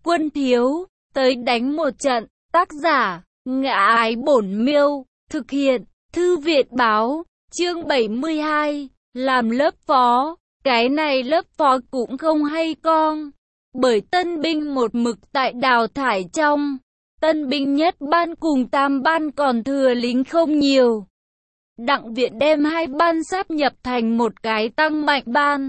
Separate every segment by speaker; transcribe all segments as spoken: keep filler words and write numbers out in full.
Speaker 1: Quân thiếu, tới đánh một trận. Tác giả, Ngã Ái Bổn Miêu. Thực hiện, Thư viện báo. Chương bảy mươi hai. Làm lớp phó. Cái này lớp phó cũng không hay con. Bởi tân binh một mực tại đào thải trong. Tân binh nhất ban cùng tam ban còn thừa lính không nhiều. Đặng viện đem hai ban sáp nhập thành một cái tăng mạnh ban.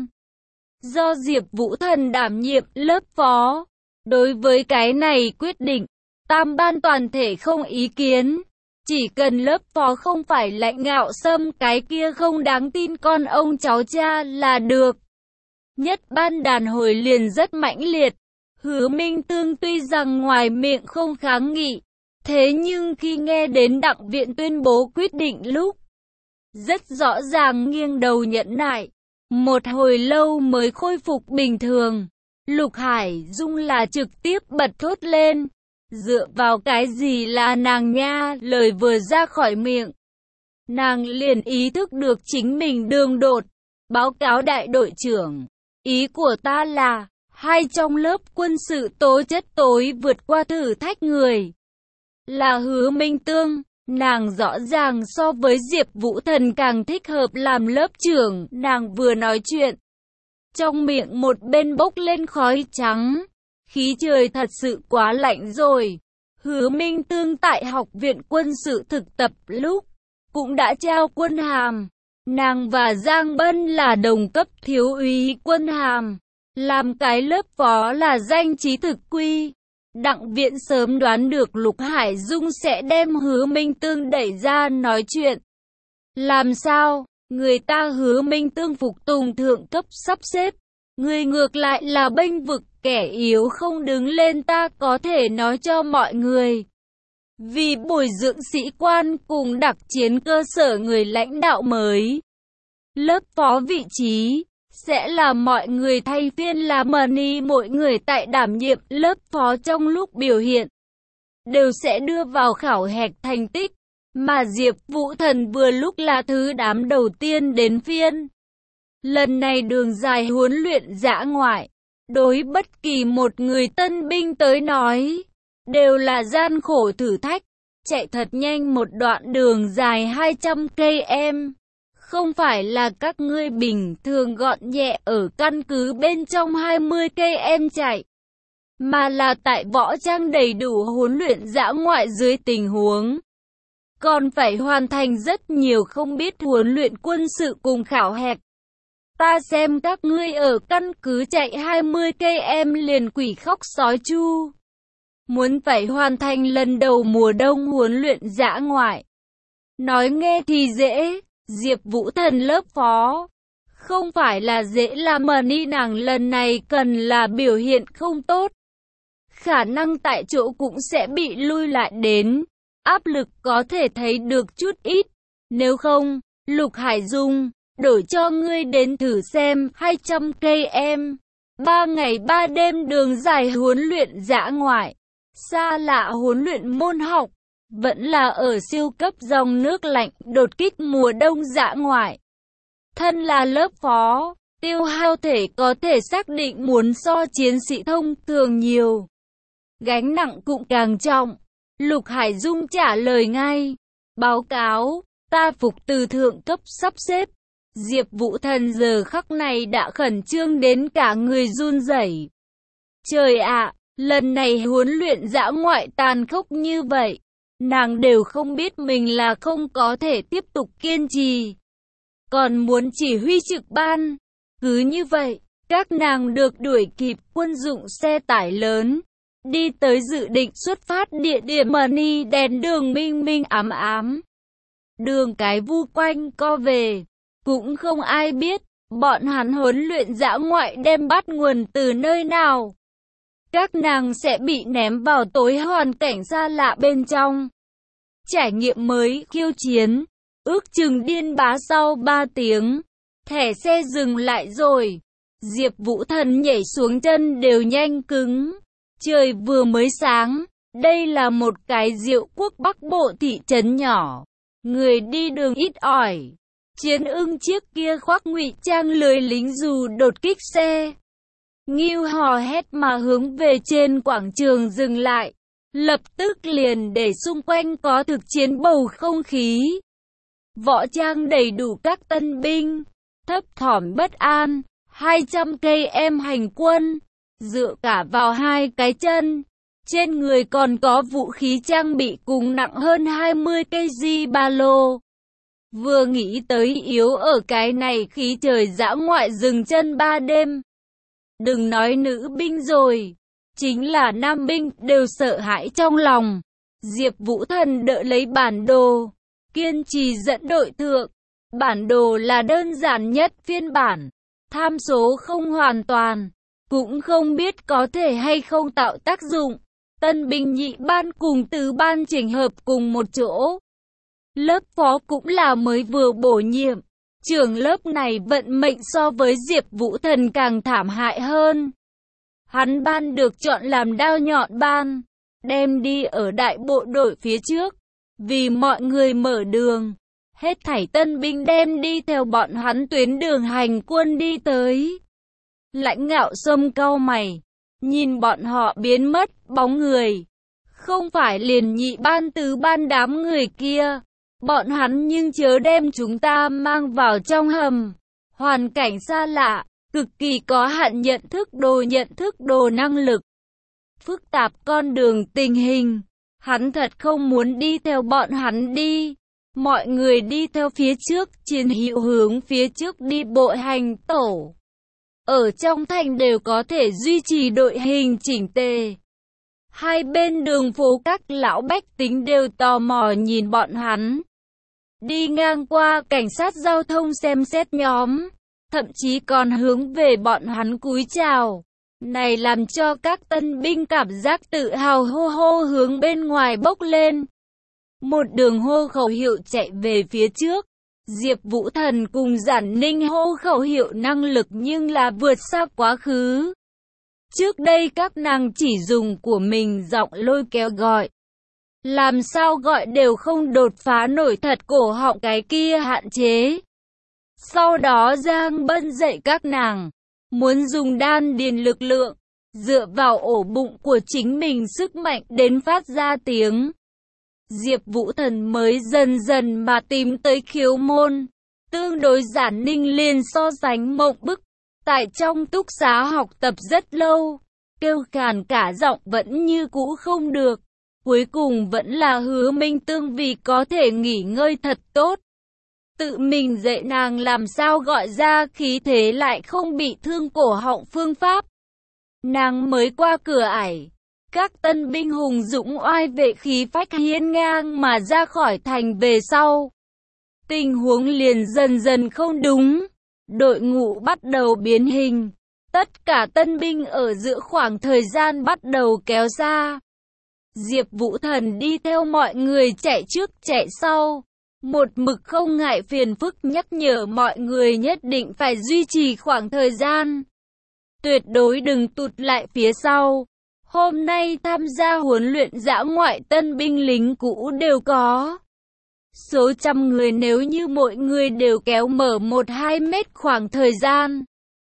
Speaker 1: Do Diệp Vũ Thần đảm nhiệm lớp phó. Đối với cái này quyết định, tam ban toàn thể không ý kiến. Chỉ cần lớp phó không phải lãnh ngạo xâm cái kia không đáng tin con ông cháu cha là được. Nhất ban đàn hồi liền rất mãnh liệt. Hứa Minh Tương tuy rằng ngoài miệng không kháng nghị, thế nhưng khi nghe đến Đặng viện tuyên bố quyết định lúc, rất rõ ràng nghiêng đầu nhẫn nại. Một hồi lâu mới khôi phục bình thường. Lục Hải Dung là trực tiếp bật thốt lên. Dựa vào cái gì là nàng nha, lời vừa ra khỏi miệng. Nàng liền ý thức được chính mình đường đột. Báo cáo đại đội trưởng. Ý của ta là, hai trong lớp quân sự tố chất tối vượt qua thử thách người. Là Hứa Minh Tương, nàng rõ ràng so với Diệp Vũ Thần càng thích hợp làm lớp trưởng. Nàng vừa nói chuyện, trong miệng một bên bốc lên khói trắng. Khí trời thật sự quá lạnh rồi. Hứa Minh Tương tại học viện quân sự thực tập lúc, cũng đã trao quân hàm. Nàng và Giang Bân là đồng cấp thiếu úy quân hàm. Làm cái lớp phó là danh chí thực quy. Đặng viện sớm đoán được Lục Hải Dung sẽ đem Hứa Minh Tương đẩy ra nói chuyện. Làm sao? Người ta Hứa Minh Tương phục tùng thượng cấp sắp xếp. Người ngược lại là bênh vực kẻ yếu không đứng lên, ta có thể nói cho mọi người. Vì bồi dưỡng sĩ quan cùng đặc chiến cơ sở người lãnh đạo mới. Lớp phó vị trí sẽ là mọi người thay phiên làm money, mỗi người tại đảm nhiệm lớp phó trong lúc biểu hiện đều sẽ đưa vào khảo hạch thành tích, mà Diệp Vũ Thần vừa lúc là thứ đám đầu tiên đến phiên. Lần này đường dài huấn luyện dã ngoại, đối bất kỳ một người tân binh tới nói, đều là gian khổ thử thách, chạy thật nhanh một đoạn đường dài hai trăm cây số. Không phải là các ngươi bình thường gọn nhẹ ở căn cứ bên trong hai mươi cây số chạy, mà là tại võ trang đầy đủ huấn luyện dã ngoại dưới tình huống. Còn phải hoàn thành rất nhiều không biết huấn luyện quân sự cùng khảo hạch. Ta xem các ngươi ở căn cứ chạy hai mươi cây số liền quỷ khóc sói chu. Muốn phải hoàn thành lần đầu mùa đông huấn luyện dã ngoại. Nói nghe thì dễ, Diệp Vũ Thần lớp phó. Không phải là dễ làm mà ni nàng lần này cần là biểu hiện không tốt. Khả năng tại chỗ cũng sẽ bị lui lại đến. Áp lực có thể thấy được chút ít. Nếu không, Lục Hải Dung, đổi cho ngươi đến thử xem hai trăm cây số. Ba ngày ba đêm đường dài huấn luyện dã ngoại. Xa lạ huấn luyện môn học. Vẫn là ở siêu cấp dòng nước lạnh đột kích mùa đông dã ngoại. Thân là lớp phó, tiêu hao thể có thể xác định muốn so chiến sĩ thông thường nhiều. Gánh nặng cũng càng trọng. Lục Hải Dung trả lời ngay. Báo cáo, ta phục từ thượng cấp sắp xếp. Diệp Vũ Thần giờ khắc này đã khẩn trương đến cả người run rẩy. Trời ạ, lần này huấn luyện dã ngoại tàn khốc như vậy. Nàng đều không biết mình là không có thể tiếp tục kiên trì. Còn muốn chỉ huy trực ban. Cứ như vậy, các nàng được đuổi kịp quân dụng xe tải lớn. Đi tới dự định xuất phát địa điểm money, đèn đường minh minh ám ám. Đường cái vu quanh co về. Cũng không ai biết, bọn hắn huấn luyện dã ngoại đem bắt nguồn từ nơi nào. Các nàng sẽ bị ném vào tối hoàn cảnh xa lạ bên trong. Trải nghiệm mới, khiêu chiến. Ước chừng điên bá sau ba tiếng. Thẻ xe dừng lại rồi. Diệp Vũ Thần nhảy xuống chân đều nhanh cứng. Trời vừa mới sáng. Đây là một cái Diệu Quốc Bắc Bộ thị trấn nhỏ. Người đi đường ít ỏi. Chiến ưng chiếc kia khoác ngụy trang lười lính dù đột kích xe. Ngưu hò hét mà hướng về trên quảng trường dừng lại. Lập tức liền để xung quanh có thực chiến bầu không khí. Võ trang đầy đủ các tân binh, thấp thỏm bất an, hai trăm cây em hành quân, dựa cả vào hai cái chân. Trên người còn có vũ khí trang bị cùng nặng hơn hai mươi ki lô gam ba lô. Vừa nghĩ tới yếu ở cái này khí trời dã ngoại dừng chân ba đêm. Đừng nói nữ binh rồi, chính là nam binh đều sợ hãi trong lòng. Diệp Vũ Thần đỡ lấy bản đồ, kiên trì dẫn đội thượng. Bản đồ là đơn giản nhất phiên bản, tham số không hoàn toàn, cũng không biết có thể hay không tạo tác dụng. Tân binh nhị ban cùng tứ ban chỉnh hợp cùng một chỗ. Lớp phó cũng là mới vừa bổ nhiệm. Trưởng lớp này vận mệnh so với Diệp Vũ Thần càng thảm hại hơn. Hắn ban được chọn làm đao nhọn ban, đem đi ở đại bộ đội phía trước, vì mọi người mở đường. Hết thảy tân binh đem đi theo bọn hắn tuyến đường hành quân đi tới. Lãnh Ngạo Sâm cau mày, nhìn bọn họ biến mất bóng người. Không phải liền nhị ban tứ ban đám người kia. Bọn hắn nhưng chớ đem chúng ta mang vào trong hầm. Hoàn cảnh xa lạ, cực kỳ có hạn nhận thức đồ nhận thức đồ năng lực. Phức tạp con đường tình hình. Hắn thật không muốn đi theo bọn hắn đi. Mọi người đi theo phía trước, chiến hữu hướng phía trước đi bộ hành tổ. Ở trong thành đều có thể duy trì đội hình chỉnh tề. Hai bên đường phố các lão bách tính đều tò mò nhìn bọn hắn. Đi ngang qua cảnh sát giao thông xem xét nhóm, thậm chí còn hướng về bọn hắn cúi chào. Này làm cho các tân binh cảm giác tự hào hô hô hướng bên ngoài bốc lên. Một đường hô khẩu hiệu chạy về phía trước. Diệp Vũ Thần cùng Giản Ninh hô khẩu hiệu năng lực nhưng là vượt xa quá khứ. Trước đây các nàng chỉ dùng của mình giọng lôi kéo gọi. Làm sao gọi đều không đột phá nổi thật cổ họng cái kia hạn chế. Sau đó Giang Bân dạy các nàng, muốn dùng đan điền lực lượng, dựa vào ổ bụng của chính mình sức mạnh đến phát ra tiếng. Diệp Vũ Thần mới dần dần mà tìm tới khiếu môn. Tương đối Giản Ninh liền so sánh mộng bức. Tại trong túc xá học tập rất lâu, kêu khàn cả giọng vẫn như cũ không được. Cuối cùng vẫn là Hứa Minh Tương vì có thể nghỉ ngơi thật tốt. Tự mình dạy nàng làm sao gọi ra khí thế lại không bị thương cổ họng phương pháp. Nàng mới qua cửa ải. Các tân binh hùng dũng oai vệ khí phách hiên ngang mà ra khỏi thành về sau. Tình huống liền dần dần không đúng. Đội ngũ bắt đầu biến hình. Tất cả tân binh ở giữa khoảng thời gian bắt đầu kéo xa. Diệp Vũ Thần đi theo mọi người chạy trước chạy sau. Một mực không ngại phiền phức nhắc nhở mọi người nhất định phải duy trì khoảng thời gian. Tuyệt đối đừng tụt lại phía sau. Hôm nay tham gia huấn luyện dã ngoại tân binh lính cũ đều có. Số trăm người nếu như mỗi người đều kéo mở một hai mét khoảng thời gian.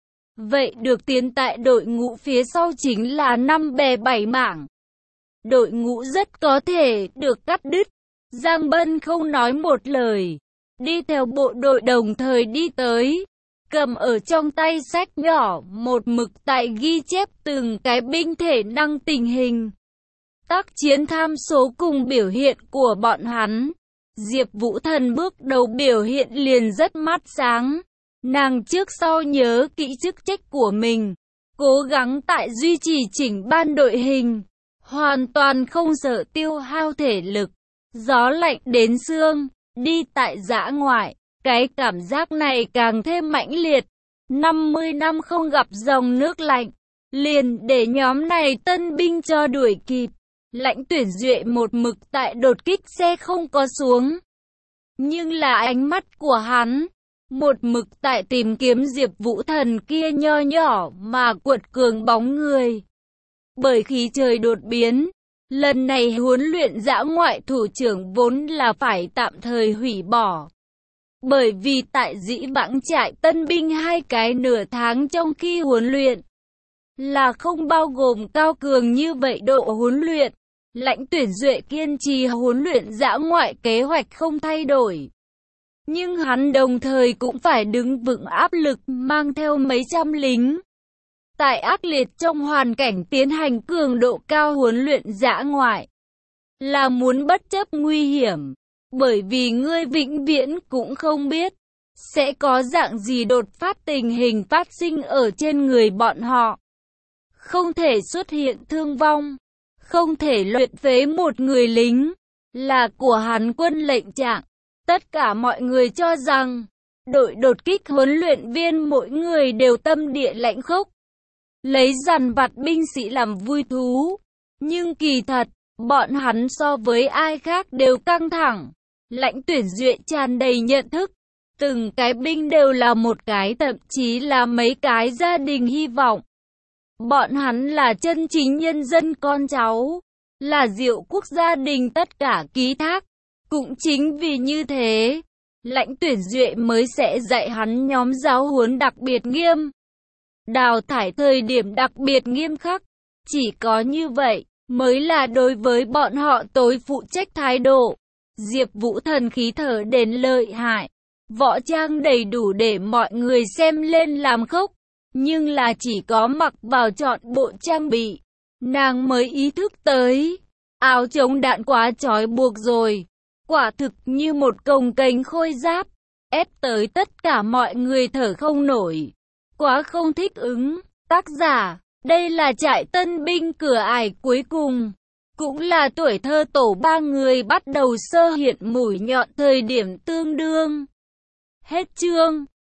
Speaker 1: Vậy được tiến tại đội ngũ phía sau chính là năm bè bảy mảng. Đội ngũ rất có thể được cắt đứt. Giang Bân không nói một lời. Đi theo bộ đội đồng thời đi tới. Cầm ở trong tay sách nhỏ một mực tại ghi chép từng cái binh thể năng tình hình. Tác chiến tham số cùng biểu hiện của bọn hắn. Diệp Vũ Thần bước đầu biểu hiện liền rất mắt sáng. Nàng trước sau nhớ kỹ chức trách của mình. Cố gắng tại duy trì chỉnh ban đội hình. Hoàn toàn không sợ tiêu hao thể lực. Gió lạnh đến xương. Đi tại dã ngoại. Cái cảm giác này càng thêm mãnh liệt. năm mươi năm không gặp dòng nước lạnh. Liền để nhóm này tân binh cho đuổi kịp. Lãnh Tuyển Duệ một mực tại đột kích xe không có xuống. Nhưng là ánh mắt của hắn. Một mực tại tìm kiếm Diệp Vũ Thần kia nho nhỏ mà cuột cường bóng người. Bởi khí trời đột biến. Lần này huấn luyện dã ngoại thủ trưởng vốn là phải tạm thời hủy bỏ. Bởi vì tại Dĩ Vãng trại tân binh hai cái nửa tháng trong khi huấn luyện. là không bao gồm cao cường như vậy độ huấn luyện. Lãnh Tuyển Duệ kiên trì huấn luyện dã ngoại kế hoạch không thay đổi. Nhưng hắn đồng thời cũng phải đứng vững áp lực mang theo mấy trăm lính. Tại ác liệt trong hoàn cảnh tiến hành cường độ cao huấn luyện dã ngoại. Là muốn bất chấp nguy hiểm. Bởi vì ngươi vĩnh viễn cũng không biết. Sẽ có dạng gì đột phát tình hình phát sinh ở trên người bọn họ. Không thể xuất hiện thương vong. Không thể luyện phế một người lính. Là của hắn quân lệnh trạng. Tất cả mọi người cho rằng, đội đột kích huấn luyện viên mỗi người đều tâm địa lãnh khốc. Lấy dằn vặt binh sĩ làm vui thú. Nhưng kỳ thật, bọn hắn so với ai khác đều căng thẳng. Lãnh Tuyển Duệ tràn đầy nhận thức. Từng cái binh đều là một cái, thậm chí là mấy cái gia đình hy vọng. Bọn hắn là chân chính nhân dân con cháu. Là Diệu Quốc gia đình tất cả ký thác. Cũng chính vì như thế, Lãnh Tuyển Duệ mới sẽ dạy hắn nhóm giáo huấn đặc biệt nghiêm. Đào thải thời điểm đặc biệt nghiêm khắc. Chỉ có như vậy, mới là đối với bọn họ tối phụ trách thái độ. Diệp Vũ thần khí thở đến lợi hại. Võ trang đầy đủ để mọi người xem lên làm khốc. Nhưng là chỉ có mặc vào trọn bộ trang bị. Nàng mới ý thức tới. Áo chống đạn quá trói buộc rồi. Quả thực như một cồng kềnh khôi giáp. Ép tới tất cả mọi người thở không nổi. Quá không thích ứng. Tác giả, đây là trại tân binh cửa ải cuối cùng. Cũng là tuổi thơ tổ ba người bắt đầu sơ hiện mũi nhọn thời điểm tương đương. Hết chương.